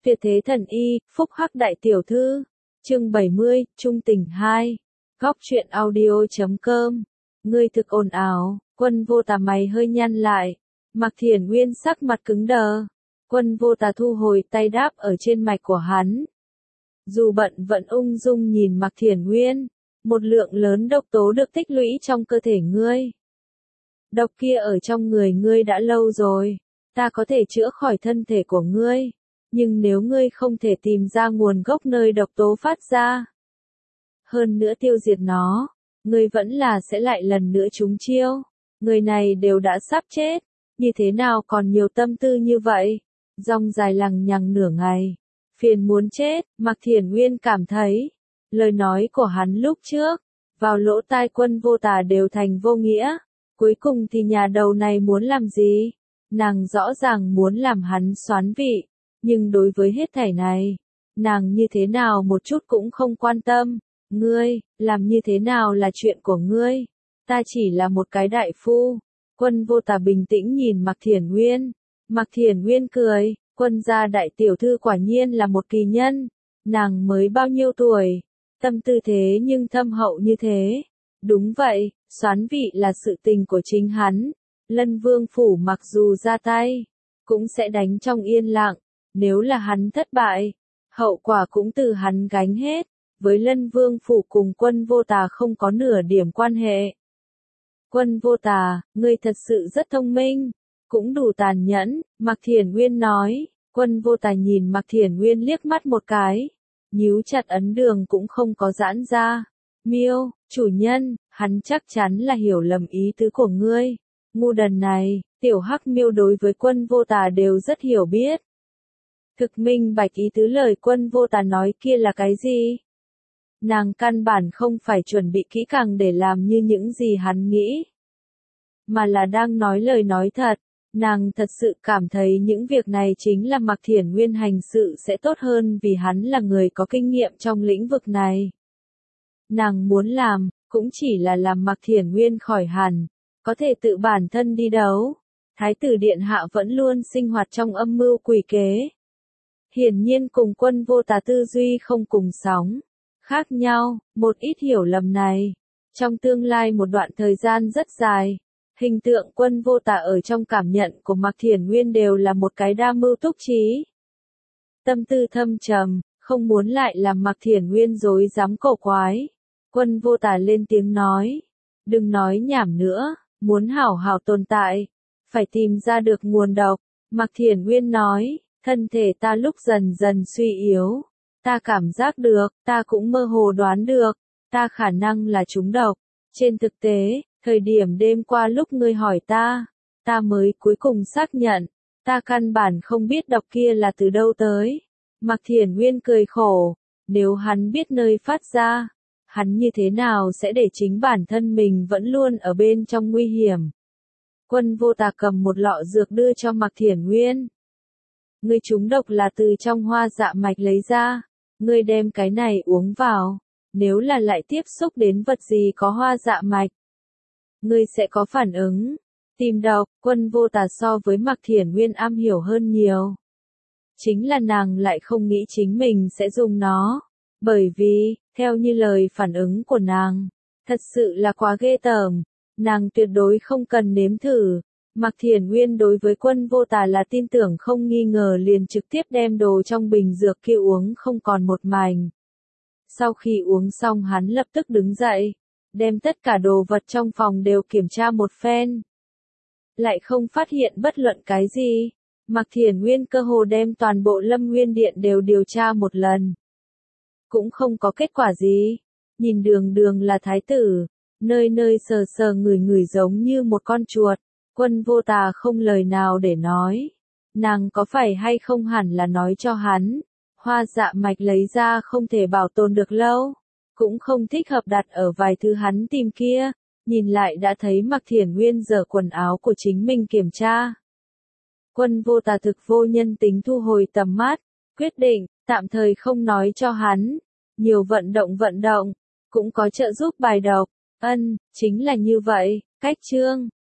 Tuyệt thế thần y, phúc hắc đại tiểu thư. Chương 70, trung tình 2. Góc truyện audio.com. Ngươi thực ồn ào, Quân Vô Tà mày hơi nhăn lại. Mạc Thiển Nguyên sắc mặt cứng đờ. Quân Vô Tà thu hồi tay đáp ở trên mạch của hắn. Dù bận vẫn ung dung nhìn Mạc Thiển Nguyên. Một lượng lớn độc tố được tích lũy trong cơ thể ngươi. Độc kia ở trong người ngươi đã lâu rồi. Ta có thể chữa khỏi thân thể của ngươi. Nhưng nếu ngươi không thể tìm ra nguồn gốc nơi độc tố phát ra, hơn nữa tiêu diệt nó, ngươi vẫn là sẽ lại lần nữa trúng chiêu. Người này đều đã sắp chết, như thế nào còn nhiều tâm tư như vậy? Rong dài lằng nhằng nửa ngày, phiền muốn chết. Mạc Thiển Nguyên cảm thấy, lời nói của hắn lúc trước, vào lỗ tai Quân Vô Tà đều thành vô nghĩa. Cuối cùng thì nhà đầu này muốn làm gì? Nàng rõ ràng muốn làm hắn xoán vị. Nhưng đối với hết thảy này, nàng như thế nào một chút cũng không quan tâm. Ngươi, làm như thế nào là chuyện của ngươi. Ta chỉ là một cái đại phu. Quân Vô Tà bình tĩnh nhìn Mạc Thiển Nguyên. Mạc Thiển Nguyên cười, quân gia đại tiểu thư quả nhiên là một kỳ nhân. Nàng mới bao nhiêu tuổi, tâm tư thế nhưng thâm hậu như thế. Đúng vậy, xoán vị là sự tình của chính hắn. Lân Vương phủ mặc dù ra tay, cũng sẽ đánh trong yên lặng. Nếu là hắn thất bại, hậu quả cũng từ hắn gánh hết, với Lân Vương phủ cùng Quân Vô Tà không có nửa điểm quan hệ. Quân Vô Tà, ngươi thật sự rất thông minh, cũng đủ tàn nhẫn, Mạc Thiển Nguyên nói. Quân Vô Tà nhìn Mạc Thiển Nguyên liếc mắt một cái, nhíu chặt ấn đường cũng không có giãn ra. Miêu, chủ nhân, hắn chắc chắn là hiểu lầm ý tứ của ngươi. Ngu đần này, tiểu hắc miêu đối với Quân Vô Tà đều rất hiểu biết. Thực minh bạch ý tứ lời Quân Vô Tà nói kia là cái gì? Nàng căn bản không phải chuẩn bị kỹ càng để làm như những gì hắn nghĩ, mà là đang nói lời nói thật. Nàng thật sự cảm thấy những việc này chính là Mạc Thiển Nguyên hành sự sẽ tốt hơn vì hắn là người có kinh nghiệm trong lĩnh vực này. Nàng muốn làm, cũng chỉ là làm Mạc Thiển Nguyên khỏi hẳn, có thể tự bản thân đi đấu. Thái tử điện hạ vẫn luôn sinh hoạt trong âm mưu quỷ kế. Hiển nhiên cùng Quân Vô Tà tư duy không cùng sóng, khác nhau, một ít hiểu lầm này. Trong tương lai một đoạn thời gian rất dài, hình tượng Quân Vô Tà ở trong cảm nhận của Mạc Thiển Nguyên đều là một cái đa mưu túc trí. Tâm tư thâm trầm, không muốn lại làm Mạc Thiển Nguyên rối rắm cổ quái. Quân Vô Tà lên tiếng nói, đừng nói nhảm nữa, muốn hảo hảo tồn tại, phải tìm ra được nguồn độc. Mạc Thiển Nguyên nói, thân thể ta lúc dần dần suy yếu, ta cảm giác được, ta cũng mơ hồ đoán được, ta khả năng là trúng độc. Trên thực tế, thời điểm đêm qua lúc ngươi hỏi ta mới cuối cùng xác nhận, ta căn bản không biết độc kia là từ đâu tới. Mạc Thiển Nguyên cười khổ, nếu hắn biết nơi phát ra, hắn như thế nào sẽ để chính bản thân mình vẫn luôn ở bên trong nguy hiểm. Quân Vô Tà cầm một lọ dược đưa cho Mạc Thiển Nguyên. Ngươi trúng độc là từ trong hoa dạ mạch lấy ra, ngươi đem cái này uống vào, nếu là lại tiếp xúc đến vật gì có hoa dạ mạch, ngươi sẽ có phản ứng. Tìm độc, Quân Vô Tà so với Mạc Thiển Nguyên am hiểu hơn nhiều. Chính là nàng lại không nghĩ chính mình sẽ dùng nó, bởi vì, theo như lời phản ứng của nàng, thật sự là quá ghê tởm, nàng tuyệt đối không cần nếm thử. Mạc Thiển Nguyên đối với Quân Vô Tà là tin tưởng không nghi ngờ liền trực tiếp đem đồ trong bình dược kia uống không còn một mảnh. Sau khi uống xong hắn lập tức đứng dậy, đem tất cả đồ vật trong phòng đều kiểm tra một phen. Lại không phát hiện bất luận cái gì. Mạc Thiển Nguyên cơ hồ đem toàn bộ Lâm Nguyên Điện đều điều tra một lần. Cũng không có kết quả gì. Nhìn đường đường là thái tử, nơi nơi sờ sờ ngửi ngửi giống như một con chuột. Quân Vô Tà không lời nào để nói. Nàng có phải hay không hẳn là nói cho hắn. Hoa dạ mạch lấy ra không thể bảo tồn được lâu. Cũng không thích hợp đặt ở vài thứ hắn tìm kia. Nhìn lại đã thấy Mạc Thiển Nguyên giở quần áo của chính mình kiểm tra. Quân Vô Tà thực vô nhân tính thu hồi tầm mắt. Quyết định, tạm thời không nói cho hắn. Nhiều vận động, cũng có trợ giúp bài độc. Chính là như vậy. Cách chương.